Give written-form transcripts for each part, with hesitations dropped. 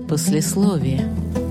Послесловие.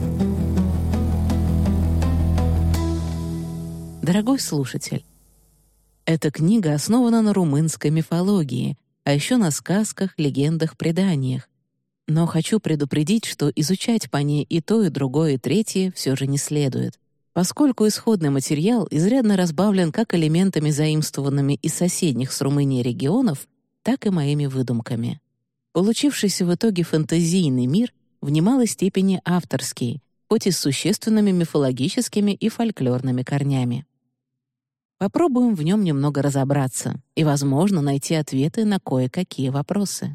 Дорогой слушатель, эта книга основана на румынской мифологии, а еще на сказках, легендах, преданиях. Но хочу предупредить, что изучать по ней и то, и другое, и третье все же не следует, поскольку исходный материал изрядно разбавлен как элементами, заимствованными из соседних с Румынией регионов, так и моими выдумками. Получившийся в итоге фэнтезийный мир в немалой степени авторский, хоть и с существенными мифологическими и фольклорными корнями. Попробуем в нем немного разобраться и, возможно, найти ответы на кое-какие вопросы.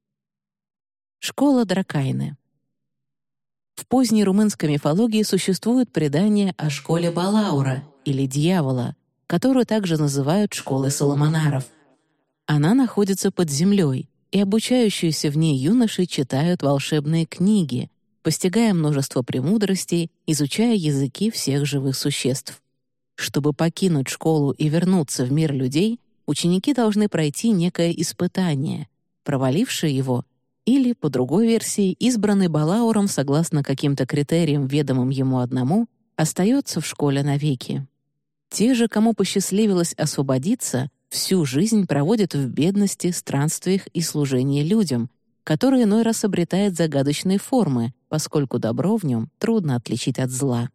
Школа Дракайны. В поздней румынской мифологии существует предание о школе Балаура, или дьявола, которую также называют школой Соломонаров. Она находится под землей, и обучающиеся в ней юноши читают волшебные книги, постигая множество премудростей, изучая языки всех живых существ. Чтобы покинуть школу и вернуться в мир людей, ученики должны пройти некое испытание. Провалившие его, или, по другой версии, избранный Балауром согласно каким-то критериям, ведомым ему одному, остается в школе навеки. Те же, кому посчастливилось освободиться, всю жизнь проводят в бедности, странствиях и служении людям, которые иной раз обретает загадочные формы, поскольку добро в нем трудно отличить от зла.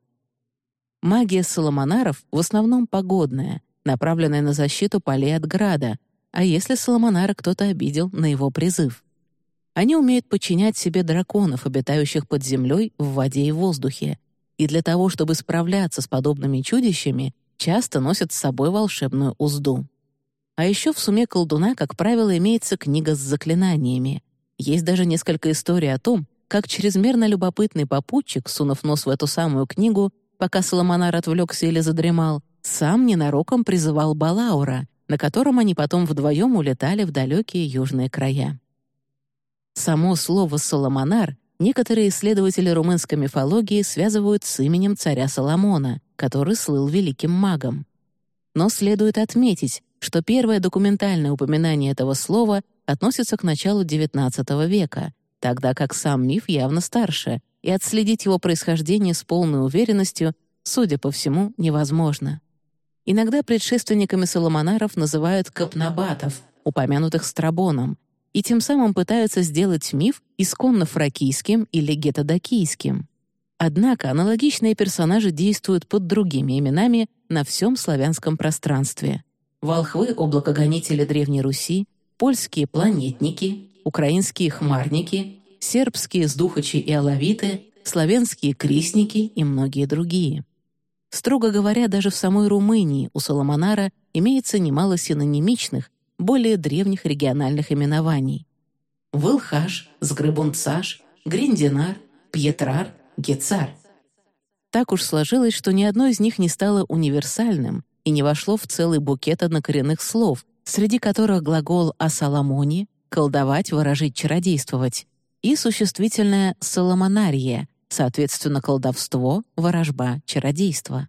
Магия Соломонаров в основном погодная, направленная на защиту полей от града, а если Соломонара кто-то обидел, на его призыв. Они умеют подчинять себе драконов, обитающих под землей, в воде и воздухе, и для того, чтобы справляться с подобными чудищами, часто носят с собой волшебную узду. А еще в суме колдуна, как правило, имеется книга с заклинаниями. Есть даже несколько историй о том, как чрезмерно любопытный попутчик, сунув нос в эту самую книгу, пока Соломонар отвлекся или задремал, сам ненароком призывал Балаура, на котором они потом вдвоем улетали в далекие южные края. Само слово «Соломонар» некоторые исследователи румынской мифологии связывают с именем царя Соломона, который слыл великим магом. Но следует отметить, что первое документальное упоминание этого слова относится к началу XIX века, тогда как сам миф явно старше, и отследить его происхождение с полной уверенностью, судя по всему, невозможно. Иногда предшественниками Соломонаров называют капнабатов, упомянутых Страбоном, и тем самым пытаются сделать миф исконно фракийским или гетодокийским. Однако аналогичные персонажи действуют под другими именами на всем славянском пространстве. Волхвы — облакогонители Древней Руси, польские — планетники, украинские — хмарники, сербские — сдухачи и алавиты, славянские — крестники и многие другие. Строго говоря, даже в самой Румынии у Соломонара имеется немало синонимичных, более древних региональных именований. Вылхаш, Сгребунцаш, Гриндинар, Пьетрар, Гецар. Так уж сложилось, что ни одно из них не стало универсальным и не вошло в целый букет однокоренных слов, среди которых глагол «асаламони» — колдовать, ворожить, чародействовать, и существительное «соломонария», соответственно, колдовство, ворожба, чародейство.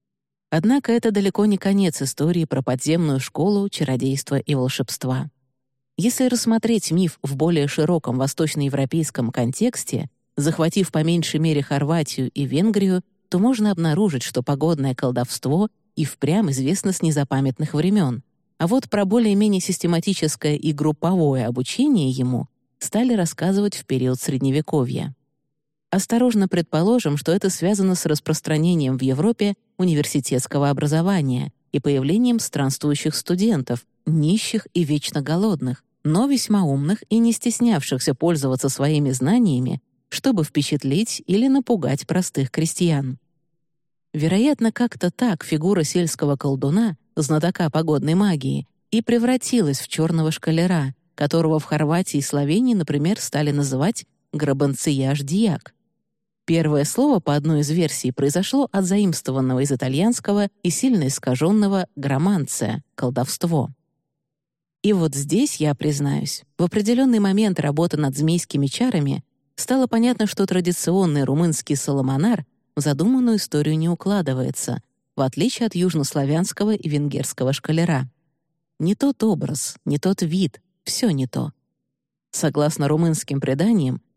Однако это далеко не конец истории про подземную школу чародейства и волшебства. Если рассмотреть миф в более широком восточноевропейском контексте, захватив по меньшей мере Хорватию и Венгрию, то можно обнаружить, что погодное колдовство и впрямь известно с незапамятных времен, а вот про более-менее систематическое и групповое обучение ему стали рассказывать в период Средневековья. Осторожно предположим, что это связано с распространением в Европе университетского образования и появлением странствующих студентов, нищих и вечно голодных, но весьма умных и не стеснявшихся пользоваться своими знаниями, чтобы впечатлить или напугать простых крестьян. Вероятно, как-то так фигура сельского колдуна, знатока погодной магии, и превратилась в черного школяра, которого в Хорватии и Словении, например, стали называть грабанцияж-дьяк. Первое слово, по одной из версий, произошло от заимствованного из итальянского и сильно искаженного «громанция» — колдовство. И вот здесь, я признаюсь, в определенный момент работы над змейскими чарами стало понятно, что традиционный румынский соломонар в задуманную историю не укладывается, в отличие от южнославянского и венгерского школяра. Не тот образ, не тот вид, все не то. Согласно румынским преданиям,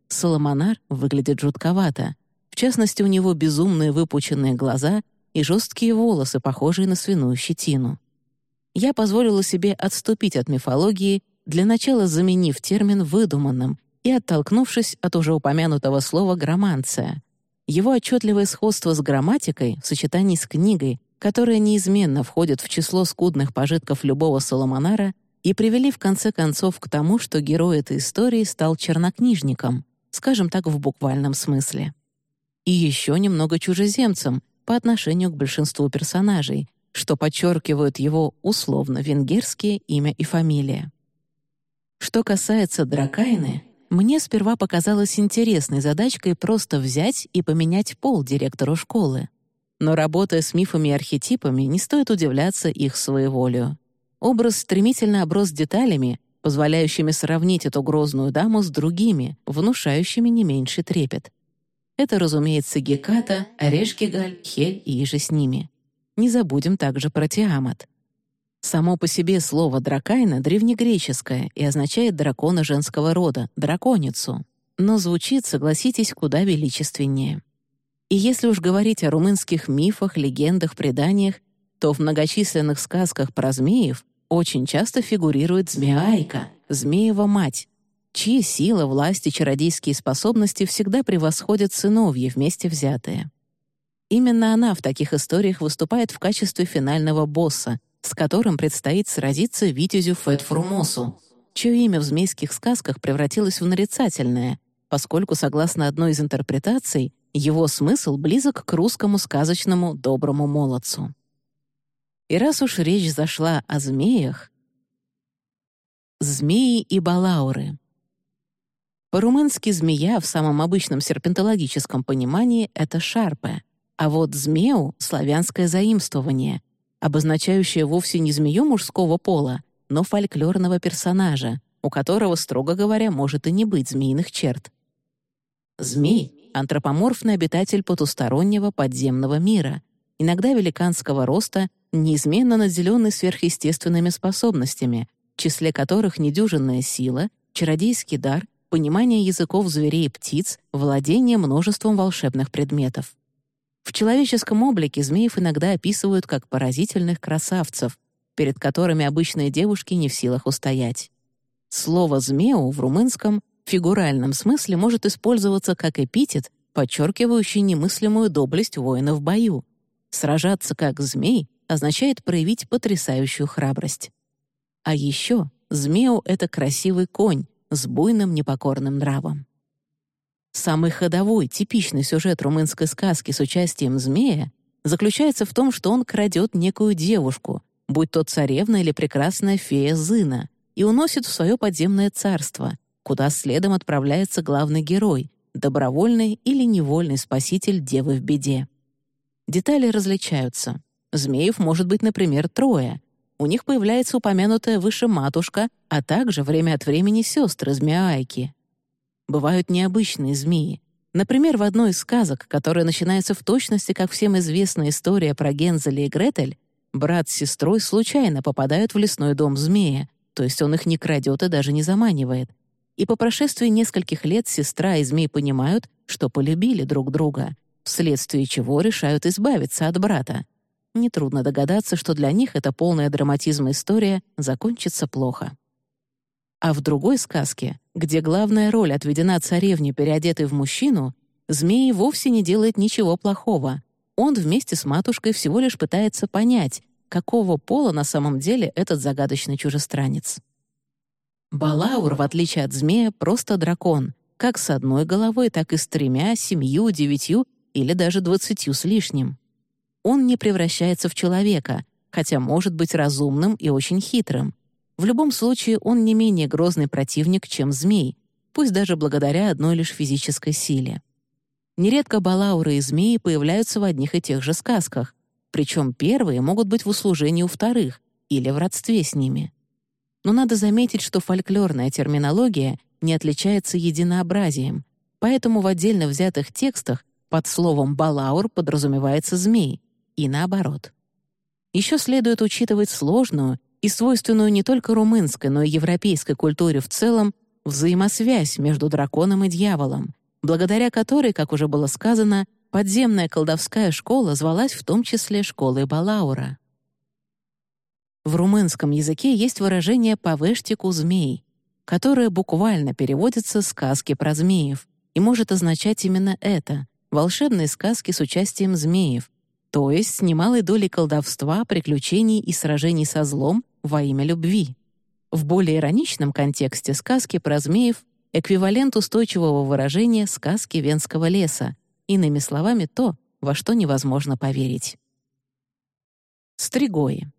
Соломонар выглядит жутковато. В частности, у него безумные выпученные глаза и жесткие волосы, похожие на свиную щетину. Я позволила себе отступить от мифологии, для начала заменив термин выдуманным и оттолкнувшись от уже упомянутого слова «грамманция». Его отчетливое сходство с грамматикой в сочетании с книгой, которая неизменно входит в число скудных пожитков любого Соломонара, и привели в конце концов к тому, что герой этой истории стал чернокнижником, скажем так, в буквальном смысле. И еще немного чужеземцем по отношению к большинству персонажей, что подчеркивают его условно-венгерские имя и фамилия. Что касается Дракайны, мне сперва показалось интересной задачкой просто взять и поменять пол директору школы. Но работая с мифами и архетипами, не стоит удивляться их своеволию. Образ стремительно оброс деталями, позволяющими сравнить эту грозную даму с другими, внушающими не меньший трепет. Это, разумеется, Геката, Эрешкигаль, Хель и иже с ними. Не забудем также про Тиамат. Само по себе слово «дракайна» древнегреческое и означает дракона женского рода, драконицу, но звучит, согласитесь, куда величественнее. И если уж говорить о румынских мифах, легендах, преданиях, то в многочисленных сказках про змеев очень часто фигурирует Змеайка, змеева мать, чьи сила, власть и чародейские способности всегда превосходят сыновья вместе взятые. Именно она в таких историях выступает в качестве финального босса, с которым предстоит сразиться витязю Фетфрумосу, чье имя в змейских сказках превратилось в нарицательное, поскольку, согласно одной из интерпретаций, его смысл близок к русскому сказочному доброму молодцу. И раз уж речь зашла о змеях... Змеи и балауры. По-румынски «змея» в самом обычном серпентологическом понимании — это шарпе, а вот «змеу» — славянское заимствование, обозначающее вовсе не змею мужского пола, но фольклорного персонажа, у которого, строго говоря, может и не быть змеиных черт. Змей — антропоморфный обитатель потустороннего подземного мира, иногда великанского роста, неизменно наделенный сверхъестественными способностями, в числе которых недюжинная сила, чародейский дар, понимание языков зверей и птиц, владение множеством волшебных предметов. В человеческом облике змеев иногда описывают как поразительных красавцев, перед которыми обычные девушки не в силах устоять. Слово «змеу» в румынском в фигуральном смысле может использоваться как эпитет, подчеркивающий немыслимую доблесть воина в бою. Сражаться как змей означает проявить потрясающую храбрость. А еще змеу — это красивый конь с буйным непокорным нравом. Самый ходовой, типичный сюжет румынской сказки с участием змея заключается в том, что он крадет некую девушку, будь то царевна или прекрасная фея Зына, и уносит в свое подземное царство, куда следом отправляется главный герой, добровольный или невольный спаситель девы в беде. Детали различаются. Змеев может быть, например, трое. У них появляется упомянутая выше матушка, а также время от времени сестры змеайки. Бывают необычные змеи. Например, в одной из сказок, которая начинается в точности, как всем известная история про Гензеля и Гретель, брат с сестрой случайно попадают в лесной дом змея, то есть он их не крадет и даже не заманивает. И по прошествии нескольких лет сестра и змей понимают, что полюбили друг друга, вследствие чего решают избавиться от брата. Нетрудно догадаться, что для них эта полная драматизма история закончится плохо. А в другой сказке, где главная роль отведена царевне, переодетой в мужчину, змей вовсе не делает ничего плохого. Он вместе с матушкой всего лишь пытается понять, какого пола на самом деле этот загадочный чужестранец. Балаур, в отличие от змея, просто дракон, как с одной головой, так и с 3, 7, 9 или даже 20 с лишним. Он не превращается в человека, хотя может быть разумным и очень хитрым. В любом случае, он не менее грозный противник, чем змей, пусть даже благодаря одной лишь физической силе. Нередко балауры и змеи появляются в одних и тех же сказках, причем первые могут быть в услужении у вторых или в родстве с ними. Но надо заметить, что фольклорная терминология не отличается единообразием, поэтому в отдельно взятых текстах под словом «балаур» подразумевается змей, и наоборот. Еще следует учитывать сложную и свойственную не только румынской, но и европейской культуре в целом взаимосвязь между драконом и дьяволом, благодаря которой, как уже было сказано, подземная колдовская школа звалась в том числе школой Балаура. В румынском языке есть выражение «павештику змей», которое буквально переводится «сказки про змеев» и может означать именно это — волшебные сказки с участием змеев, то есть с немалой долей колдовства, приключений и сражений со злом во имя любви. В более ироничном контексте сказки про змеев — эквивалент устойчивого выражения «сказки Венского леса», иными словами, то, во что невозможно поверить. Стригои.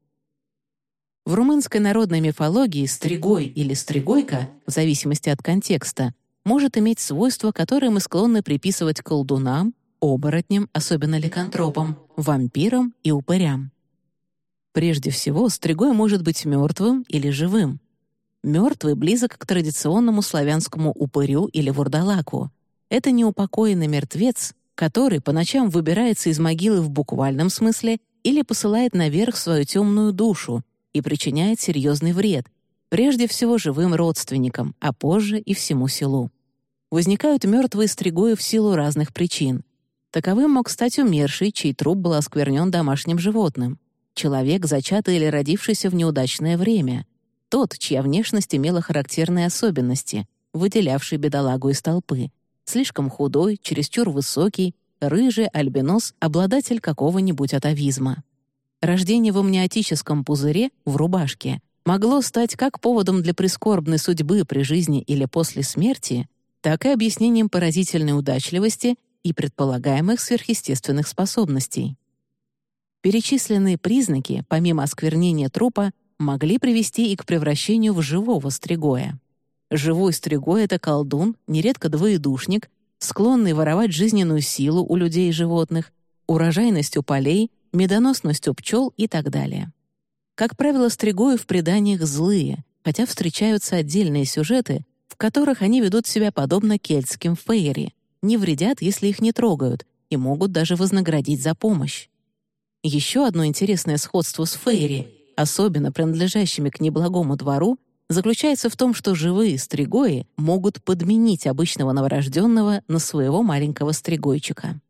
В румынской народной мифологии стригой или стригойка, в зависимости от контекста, может иметь свойства, которые мы склонны приписывать колдунам, оборотням, особенно ликантропам, вампирам и упырям. Прежде всего, стригой может быть мертвым или живым. Мертвый близок к традиционному славянскому упырю или вурдалаку. Это неупокоенный мертвец, который по ночам выбирается из могилы в буквальном смысле или посылает наверх свою темную душу и причиняет серьезный вред, прежде всего живым родственникам, а позже и всему селу. Возникают мертвые стригои в силу разных причин. Таковым мог стать умерший, чей труп был осквернен домашним животным, человек, зачатый или родившийся в неудачное время, тот, чья внешность имела характерные особенности, выделявший бедолагу из толпы, слишком худой, чересчур высокий, рыжий, альбинос, обладатель какого-нибудь атавизма. Рождение в амниотическом пузыре, в рубашке, могло стать как поводом для прискорбной судьбы при жизни или после смерти, так и объяснением поразительной удачливости и предполагаемых сверхъестественных способностей. Перечисленные признаки, помимо осквернения трупа, могли привести и к превращению в живого стригоя. Живой стригой — это колдун, нередко двоедушник, склонный воровать жизненную силу у людей и животных, урожайность у полей, медоносность у пчел и так далее. Как правило, стригои в преданиях злые, хотя встречаются отдельные сюжеты, в которых они ведут себя подобно кельтским фейри, не вредят, если их не трогают, и могут даже вознаградить за помощь. Еще одно интересное сходство с фейри, особенно принадлежащими к неблагому двору, заключается в том, что живые стригои могут подменить обычного новорожденного на своего маленького стригойчика.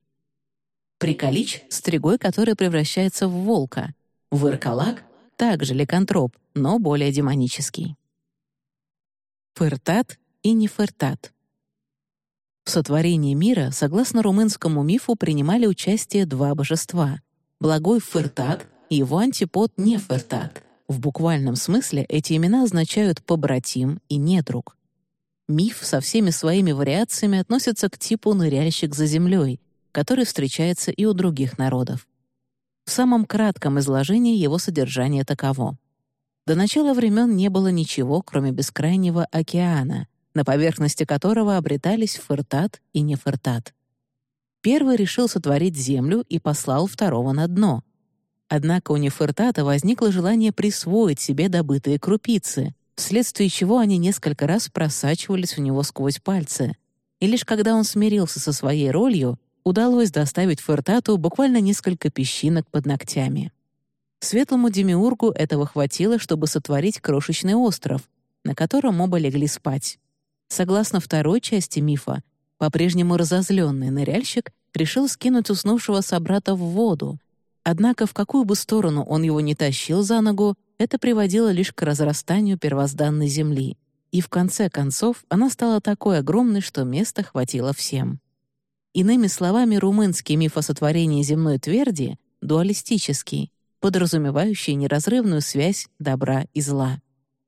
Приколич — стригой, который превращается в волка. Выркалак — также ликантроп, но более демонический. Фыртат и Нефертат. В сотворении мира, согласно румынскому мифу, принимали участие два божества — благой Фыртат и его антипод Нефертат. В буквальном смысле эти имена означают «побратим» и «недруг». Миф со всеми своими вариациями относится к типу «ныряльщик за землей», который встречается и у других народов. В самом кратком изложении его содержание таково. До начала времен не было ничего, кроме бескрайнего океана, на поверхности которого обретались Фыртат и Нефертат. Первый решил сотворить землю и послал второго на дно. Однако у Нефертата возникло желание присвоить себе добытые крупицы, вследствие чего они несколько раз просачивались в него сквозь пальцы. И лишь когда он смирился со своей ролью, удалось доставить Фыртату буквально несколько песчинок под ногтями. Светлому демиургу этого хватило, чтобы сотворить крошечный остров, на котором оба легли спать. Согласно второй части мифа, по-прежнему разозленный ныряльщик решил скинуть уснувшего собрата в воду, однако в какую бы сторону он его ни тащил за ногу, это приводило лишь к разрастанию первозданной земли, и в конце концов она стала такой огромной, что места хватило всем. Иными словами, румынский миф о сотворении земной тверди — дуалистический, подразумевающий неразрывную связь добра и зла.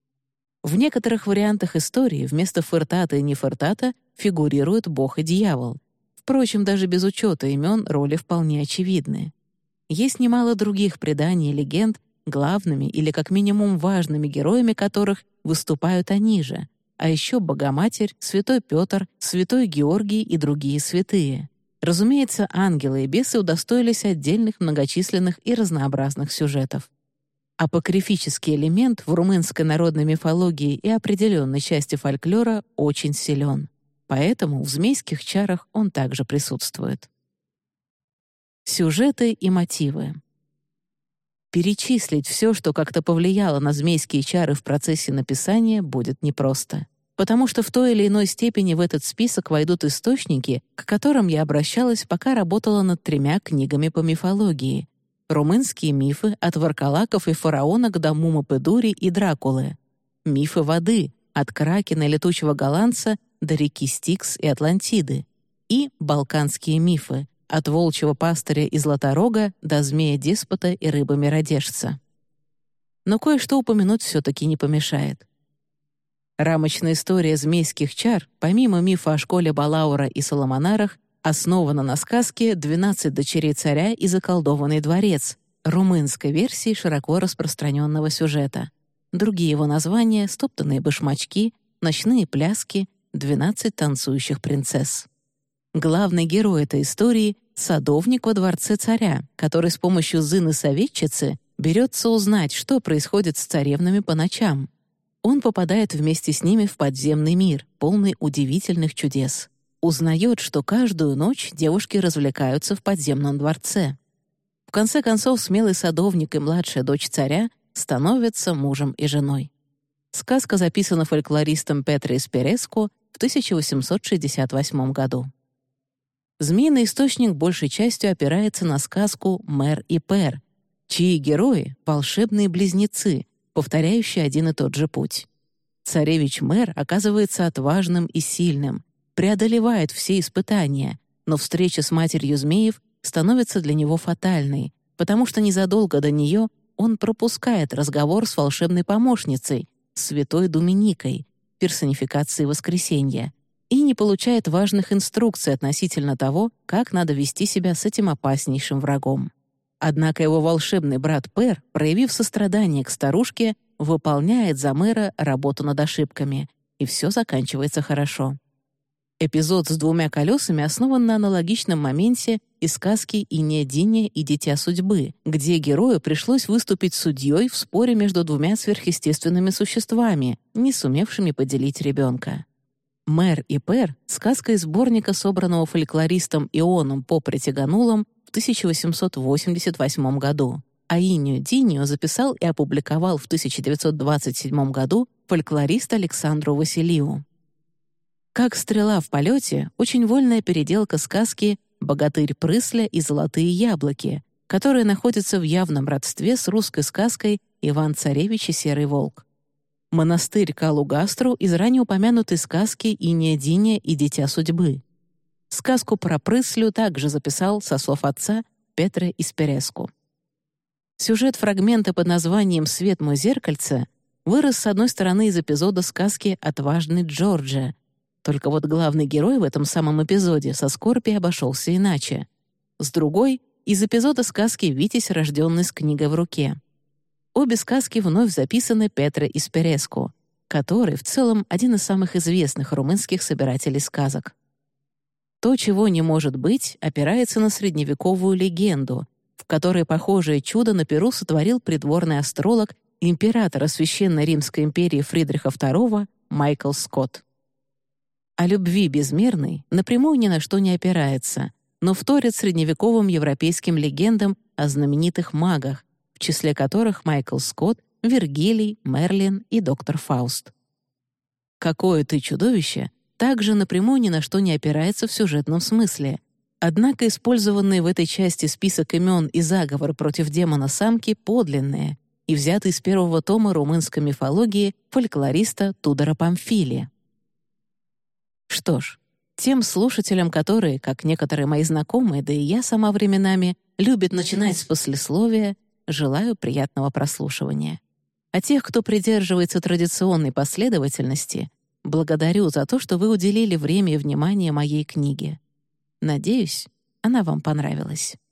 В некоторых вариантах истории вместо Фыртата и Нефертата фигурируют бог и дьявол. Впрочем, даже без учета имен роли вполне очевидны. Есть немало других преданий и легенд, главными или как минимум важными героями которых выступают они же, а еще Богоматерь, Святой Петр, Святой Георгий и другие святые. Разумеется, ангелы и бесы удостоились отдельных многочисленных и разнообразных сюжетов. Апокрифический элемент в румынской народной мифологии и определенной части фольклора очень силен, поэтому в змейских чарах он также присутствует. Сюжеты и мотивы. Перечислить все, что как-то повлияло на змейские чары в процессе написания, будет непросто. потому что в той или иной степени в этот список войдут источники, к которым я обращалась, пока работала над 3 книгами по мифологии. Румынские мифы от варкалаков и фараонок до Мумы-Педури и Дракулы. Мифы воды от Кракена и летучего голландца до реки Стикс и Атлантиды. И балканские мифы от волчьего пастыря и златорога до змея-деспота и рыбы-миродержца. Но кое-что упомянуть все-таки не помешает. Рамочная история змейских чар, помимо мифа о школе Балаура и Соломонарах, основана на сказке «12 дочерей царя и заколдованный дворец», румынской версии широко распространенного сюжета. Другие его названия — «Стоптанные башмачки», «Ночные пляски», «12 танцующих принцесс». Главный герой этой истории — садовник во дворце царя, который с помощью Зыны-советчицы берется узнать, что происходит с царевнами по ночам. Он попадает вместе с ними в подземный мир, полный удивительных чудес. Узнает, что каждую ночь девушки развлекаются в подземном дворце. В конце концов, смелый садовник и младшая дочь царя становятся мужем и женой. Сказка записана фольклористом Петре Испереску в 1868 году. Змеиный источник большей частью опирается на сказку «Мэр и Пер», чьи герои — волшебные близнецы, повторяющие один и тот же путь. Царевич Мэр оказывается отважным и сильным, преодолевает все испытания, но встреча с матерью змеев становится для него фатальной, потому что незадолго до нее он пропускает разговор с волшебной помощницей, святой Доминикой, персонификацией воскресенья, и не получает важных инструкций относительно того, как надо вести себя с этим опаснейшим врагом. Однако его волшебный брат Пер, проявив сострадание к старушке, выполняет за мэра работу над ошибками, и все заканчивается хорошо. Эпизод с 2 колесами основан на аналогичном моменте из сказки «Иния Диния и Дитя судьбы», где герою пришлось выступить судьей в споре между 2 сверхъестественными существами, не сумевшими поделить ребенка. «Мэр и Пер» — сказка из сборника, собранного фольклористом Ионом Попритиганулом в 1888 году, а «Инию Динию» записал и опубликовал в 1927 году фольклорист Александру Василию. «Как стрела в полете» — очень вольная переделка сказки «Богатырь Прысля и золотые яблоки», которая находится в явном родстве с русской сказкой «Иван-царевич и серый волк». Монастырь Калугастру из ранее упомянутой сказки «Иния Диния и Дитя судьбы». Сказку про Прыслю также записал, со слов отца, Петре Испереску. Сюжет фрагмента под названием «Свет мой зеркальце» вырос, с одной стороны, из эпизода сказки «Отважный Джорджа». Только вот главный герой в этом самом эпизоде со Скорпией обошелся иначе. С другой — из эпизода сказки «Витязь, рожденный с книгой в руке». Обе сказки вновь записаны Петре Испереску, который в целом один из самых известных румынских собирателей сказок. То, чего не может быть, опирается на средневековую легенду, в которой похожее чудо на Перу сотворил придворный астролог императора Священной Римской империи Фридриха II Майкл Скотт. О любви безмерной напрямую ни на что не опирается, но вторит средневековым европейским легендам о знаменитых магах, в числе которых Майкл Скотт, Вергилий, Мерлин и доктор Фауст. «Какое ты чудовище» также напрямую ни на что не опирается в сюжетном смысле. Однако использованный в этой части список имен и заговор против демона-самки подлинные и взяты из 1-го тома румынской мифологии фольклориста Тудора Памфили. Что ж, тем слушателям, которые, как некоторые мои знакомые, да и я сама временами, любят начинать с послесловия, желаю приятного прослушивания. А тех, кто придерживается традиционной последовательности, благодарю за то, что вы уделили время и внимание моей книге. Надеюсь, она вам понравилась.